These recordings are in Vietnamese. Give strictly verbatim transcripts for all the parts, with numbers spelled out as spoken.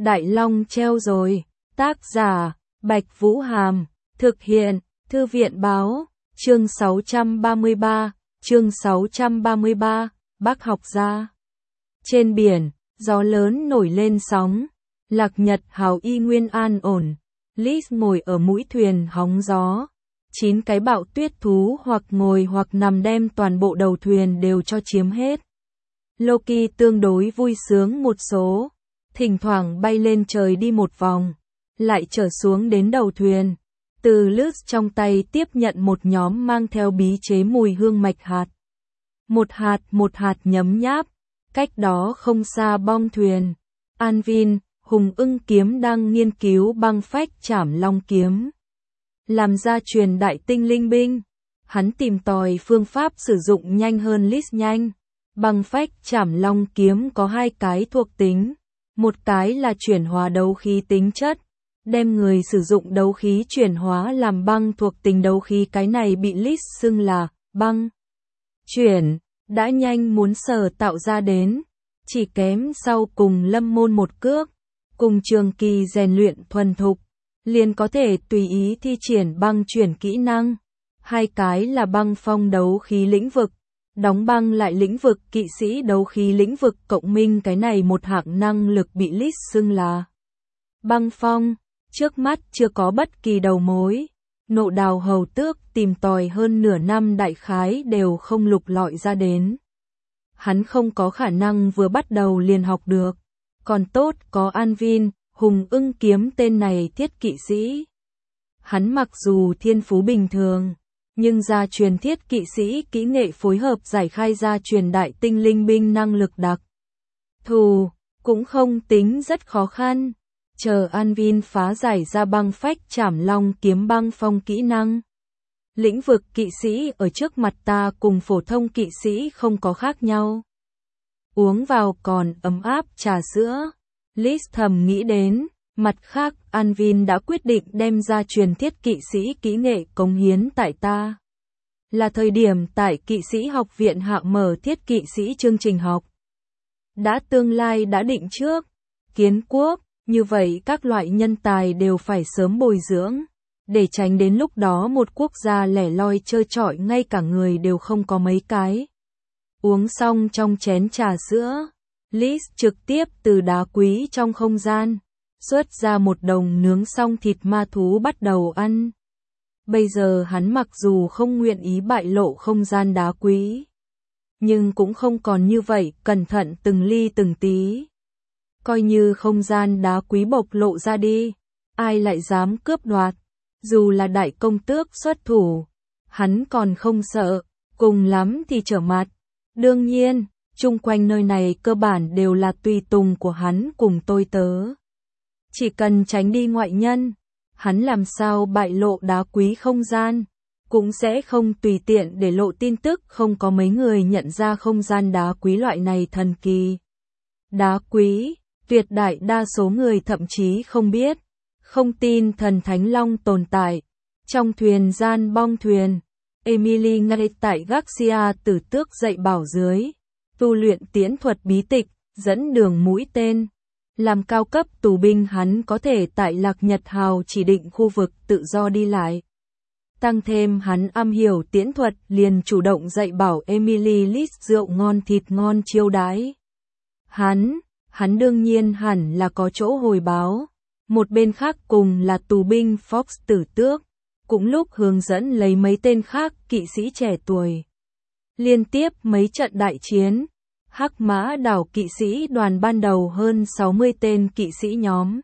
Đại Long treo rồi. Tác giả, Bạch Vũ Hàm. Thực hiện, Thư viện Báo. Chương sáu trăm ba mươi ba. Chương sáu trăm ba mươi ba. Bác học gia. Trên biển, gió lớn nổi lên sóng. Lạc Nhật hào y nguyên an ổn. Liz ngồi ở mũi thuyền hóng gió. Chín cái bạo tuyết thú hoặc ngồi hoặc nằm đem toàn bộ đầu thuyền đều cho chiếm hết. Loki tương đối vui sướng một số. Thỉnh thoảng bay lên trời đi một vòng. Lại trở xuống đến đầu thuyền. Từ Luz trong tay tiếp nhận một nhóm mang theo bí chế mùi hương mạch hạt. Một hạt một hạt nhấm nháp. Cách đó không xa bong thuyền. Anvin, Hùng Ưng Kiếm đang nghiên cứu băng phách trảm long kiếm. Làm ra truyền đại tinh linh binh. Hắn tìm tòi phương pháp sử dụng nhanh hơn Liz nhanh. Băng phách trảm long kiếm có hai cái thuộc tính. Một cái là chuyển hóa đấu khí tính chất. Đem người sử dụng đấu khí chuyển hóa làm băng thuộc tính đấu khí, cái này bị Liz xưng là băng chuyển. Đã nhanh muốn sở tạo ra đến. Chỉ kém sau cùng lâm môn một cước. Cùng trường kỳ rèn luyện thuần thục. Liền có thể tùy ý thi triển băng chuyển kỹ năng. Hai cái là băng phong đấu khí lĩnh vực. Đóng băng lại lĩnh vực kỵ sĩ đấu khí lĩnh vực cộng minh, cái này một hạng năng lực bị Liz xưng là băng phong. Trước mắt chưa có bất kỳ đầu mối. Nộ Đào hầu tước tìm tòi hơn nửa năm đại khái đều không lục lọi ra đến. Hắn không có khả năng vừa bắt đầu liền học được. Còn tốt có Anvin, Hùng Ưng Kiếm tên này thiết kỵ sĩ. Hắn mặc dù thiên phú bình thường, nhưng gia truyền thiết kỵ sĩ kỹ nghệ phối hợp giải khai gia truyền đại tinh linh binh năng lực đặc thù, cũng không tính rất khó khăn. Chờ Anvin phá giải ra băng phách trảm long kiếm băng phong kỹ năng. Lĩnh vực kỵ sĩ ở trước mặt ta cùng phổ thông kỵ sĩ không có khác nhau. Uống vào còn ấm áp trà sữa. Liz thầm nghĩ đến. Mặt khác, Anvin đã quyết định đem ra truyền thiết kỵ sĩ kỹ nghệ cống hiến tại ta. Là thời điểm tại kỵ sĩ học viện hạ mở thiết kỵ sĩ chương trình học. Đã tương lai đã định trước. Kiến quốc, như vậy các loại nhân tài đều phải sớm bồi dưỡng. Để tránh đến lúc đó một quốc gia lẻ loi trơ trọi ngay cả người đều không có mấy cái. Uống xong trong chén trà sữa, Liz trực tiếp từ đá quý trong không gian xuất ra một đồng nướng xong thịt ma thú bắt đầu ăn. Bây giờ hắn mặc dù không nguyện ý bại lộ không gian đá quý, nhưng cũng không còn như vậy cẩn thận từng ly từng tí. Coi như không gian đá quý bộc lộ ra đi, ai lại dám cướp đoạt. Dù là đại công tước xuất thủ, hắn còn không sợ, cùng lắm thì trở mặt. Đương nhiên, chung quanh nơi này cơ bản đều là tùy tùng của hắn cùng tôi tớ. Chỉ cần tránh đi ngoại nhân, hắn làm sao bại lộ đá quý không gian, cũng sẽ không tùy tiện để lộ tin tức. Không có mấy người nhận ra không gian đá quý loại này thần kỳ. Đá quý, tuyệt đại đa số người thậm chí không biết, không tin thần Thánh Long tồn tại. Trong thuyền gian bong thuyền, Emily ngay tại Garcia Tử Tước dạy bảo dưới, tu luyện tiễn thuật bí tịch, dẫn đường mũi tên. Làm cao cấp tù binh hắn có thể tại Lạc Nhật Hào chỉ định khu vực tự do đi lại. Tăng thêm hắn am hiểu tiễn thuật, liền chủ động dạy bảo Emily Liz rượu ngon thịt ngon chiêu đãi. Hắn, hắn đương nhiên hẳn là có chỗ hồi báo. Một bên khác cùng là tù binh Fox Tử Tước, cũng lúc hướng dẫn lấy mấy tên khác kỵ sĩ trẻ tuổi. Liên tiếp mấy trận đại chiến, Hắc Mã đảo kỵ sĩ đoàn ban đầu hơn sáu mươi tên kỵ sĩ nhóm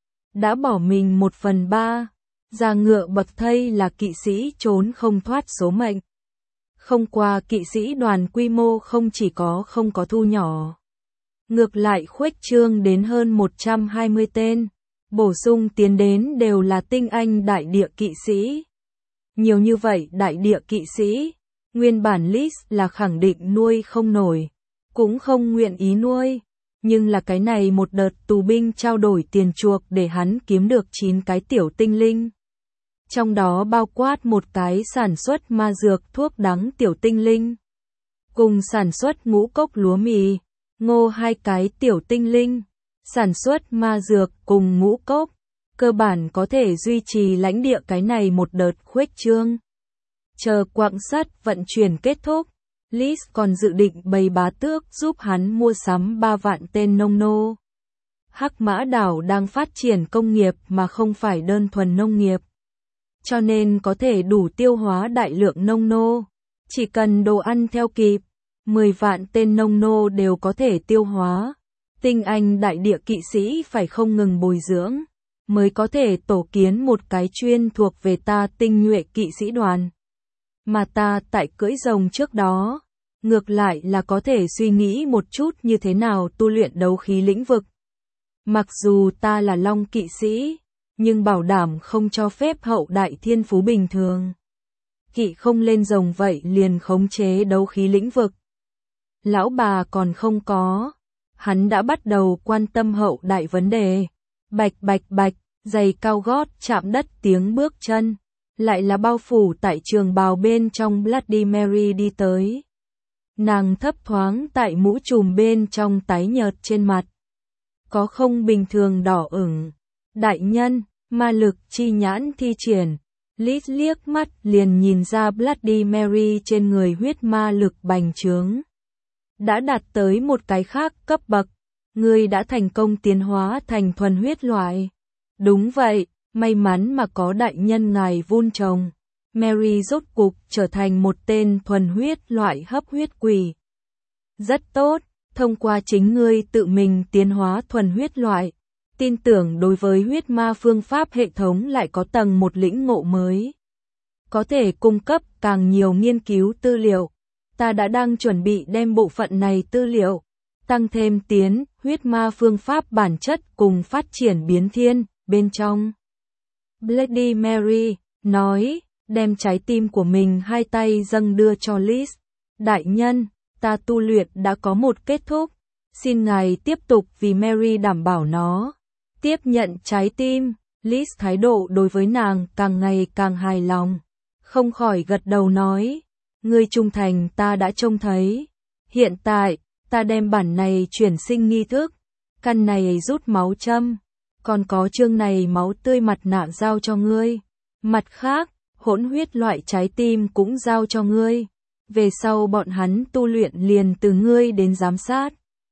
đã bỏ mình một phần ba, ra ngựa bậc thây là kỵ sĩ trốn không thoát số mệnh. Không qua kỵ sĩ đoàn quy mô không chỉ có không có thu nhỏ, ngược lại khuếch trương đến hơn một trăm hai mươi tên, bổ sung tiến đến đều là tinh anh đại địa kỵ sĩ. Nhiều như vậy đại địa kỵ sĩ, nguyên bản Liz là khẳng định nuôi không nổi, cũng không nguyện ý nuôi, nhưng là cái này một đợt tù binh trao đổi tiền chuộc để hắn kiếm được chín cái tiểu tinh linh. Trong đó bao quát một cái sản xuất ma dược thuốc đắng tiểu tinh linh, cùng sản xuất ngũ cốc lúa mì, ngô hai cái tiểu tinh linh, sản xuất ma dược cùng ngũ cốc, cơ bản có thể duy trì lãnh địa cái này một đợt khuếch trương. Chờ quặng sắt vận chuyển kết thúc, Liz còn dự định bày bá tước giúp hắn mua sắm ba vạn tên nông nô. Hắc Mã đảo đang phát triển công nghiệp mà không phải đơn thuần nông nghiệp, cho nên có thể đủ tiêu hóa đại lượng nông nô. Chỉ cần đồ ăn theo kịp, mười vạn tên nông nô đều có thể tiêu hóa. Tinh anh đại địa kỵ sĩ phải không ngừng bồi dưỡng, mới có thể tổ kiến một cái chuyên thuộc về ta tinh nhuệ kỵ sĩ đoàn. Mà ta tại cưỡi rồng trước đó, ngược lại là có thể suy nghĩ một chút như thế nào tu luyện đấu khí lĩnh vực. Mặc dù ta là long kỵ sĩ, nhưng bảo đảm không cho phép hậu đại thiên phú bình thường. Kỵ không lên rồng vậy liền khống chế đấu khí lĩnh vực. Lão bà còn không có, hắn đã bắt đầu quan tâm hậu đại vấn đề. Bạch bạch bạch, giày cao gót chạm đất tiếng bước chân, lại là bao phủ tại trường bào bên trong Bloody Mary đi tới. Nàng thấp thoáng tại mũ trùm bên trong tái nhợt trên mặt. Có không bình thường đỏ ửng. Đại nhân, ma lực chi nhãn thi triển. Liz liếc mắt liền nhìn ra Bloody Mary trên người huyết ma lực bành trướng. Đã đạt tới một cái khác cấp bậc. Ngươi đã thành công tiến hóa thành thuần huyết loại. Đúng vậy, may mắn mà có đại nhân ngài vun trồng. Mary rốt cục trở thành một tên thuần huyết loại hấp huyết quỷ. Rất tốt, thông qua chính ngươi tự mình tiến hóa thuần huyết loại. Tin tưởng đối với huyết ma phương pháp hệ thống lại có tầng một lĩnh ngộ mới. Có thể cung cấp càng nhiều nghiên cứu tư liệu. Ta đã đang chuẩn bị đem bộ phận này tư liệu, tăng thêm tiến huyết ma phương pháp bản chất cùng phát triển biến thiên bên trong. Bloody Mary nói, đem trái tim của mình hai tay dâng đưa cho Liz. Đại nhân, ta tu luyện đã có một kết thúc. Xin ngài tiếp tục vì Mary đảm bảo nó. Tiếp nhận trái tim, Liz thái độ đối với nàng càng ngày càng hài lòng. Không khỏi gật đầu nói, ngươi trung thành ta đã trông thấy. Hiện tại, ta đem bản này chuyển sinh nghi thức. Căn này rút máu châm. Còn có chương này máu tươi mặt nạ giao cho ngươi. Mặt khác, hỗn huyết loại trái tim cũng giao cho ngươi. Về sau bọn hắn tu luyện liền từ ngươi đến giám sát.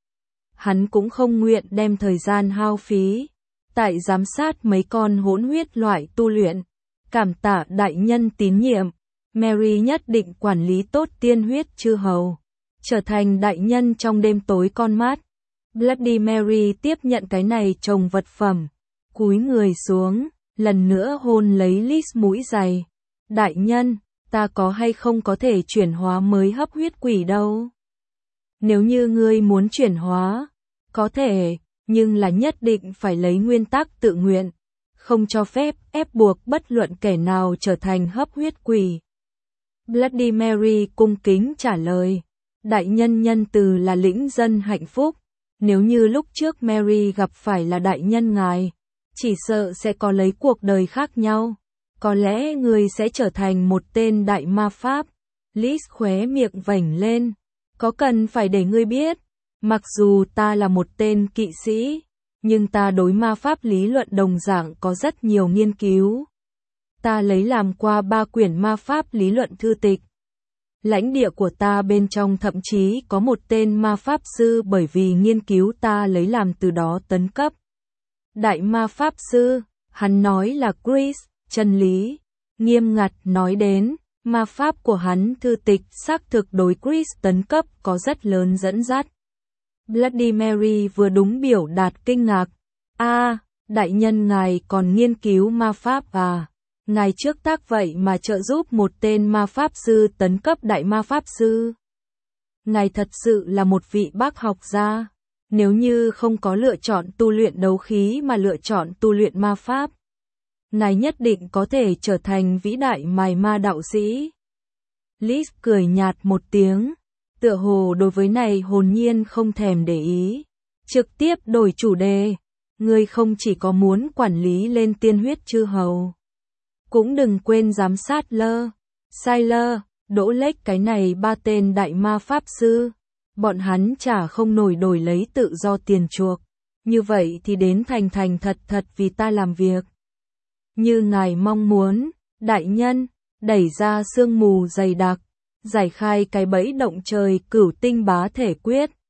Hắn cũng không nguyện đem thời gian hao phí tại giám sát mấy con hỗn huyết loại tu luyện. Cảm tạ đại nhân tín nhiệm, Mary nhất định quản lý tốt tiên huyết chư hầu, trở thành đại nhân trong đêm tối con mắt. Bloody Mary tiếp nhận cái này trồng vật phẩm, cúi người xuống, lần nữa hôn lấy Liz mũi dày. Đại nhân, ta có hay không có thể chuyển hóa mới hấp huyết quỷ đâu? Nếu như ngươi muốn chuyển hóa, có thể, nhưng là nhất định phải lấy nguyên tắc tự nguyện, không cho phép ép buộc bất luận kẻ nào trở thành hấp huyết quỷ. Bloody Mary cung kính trả lời, đại nhân nhân từ là lĩnh dân hạnh phúc, nếu như lúc trước Mary gặp phải là đại nhân ngài, chỉ sợ sẽ có lấy cuộc đời khác nhau, có lẽ người sẽ trở thành một tên đại ma pháp. Liz khóe miệng vểnh lên, có cần phải để ngươi biết, mặc dù ta là một tên kỵ sĩ, nhưng ta đối ma pháp lý luận đồng dạng có rất nhiều nghiên cứu. Ta lấy làm qua ba quyển ma pháp lý luận thư tịch. Lãnh địa của ta bên trong thậm chí có một tên ma pháp sư bởi vì nghiên cứu ta lấy làm từ đó tấn cấp. Đại ma pháp sư, hắn nói là Chris, chân lý. Nghiêm ngặt nói đến, ma pháp của hắn thư tịch xác thực đối Chris tấn cấp có rất lớn dẫn dắt. Bloody Mary vừa đúng biểu đạt kinh ngạc. A, à, đại nhân ngài còn nghiên cứu ma pháp à? Ngài trước tác vậy mà trợ giúp một tên ma pháp sư tấn cấp đại ma pháp sư. Ngài thật sự là một vị bác học gia. Nếu như không có lựa chọn tu luyện đấu khí mà lựa chọn tu luyện ma pháp, ngài nhất định có thể trở thành vĩ đại mài ma đạo sĩ. Liz cười nhạt một tiếng, tựa hồ đối với này hồn nhiên không thèm để ý. Trực tiếp đổi chủ đề, ngươi không chỉ có muốn quản lý lên tiên huyết chư hầu, cũng đừng quên giám sát lơ, sai lơ, đỗ lếch cái này ba tên đại ma pháp sư. Bọn hắn chả không nổi đổi lấy tự do tiền chuộc. như vậy thì đến thành thành thật thật vì ta làm việc. Như ngài mong muốn, đại nhân, đẩy ra sương mù dày đặc, giải khai cái bẫy động trời cửu tinh bá thể quyết,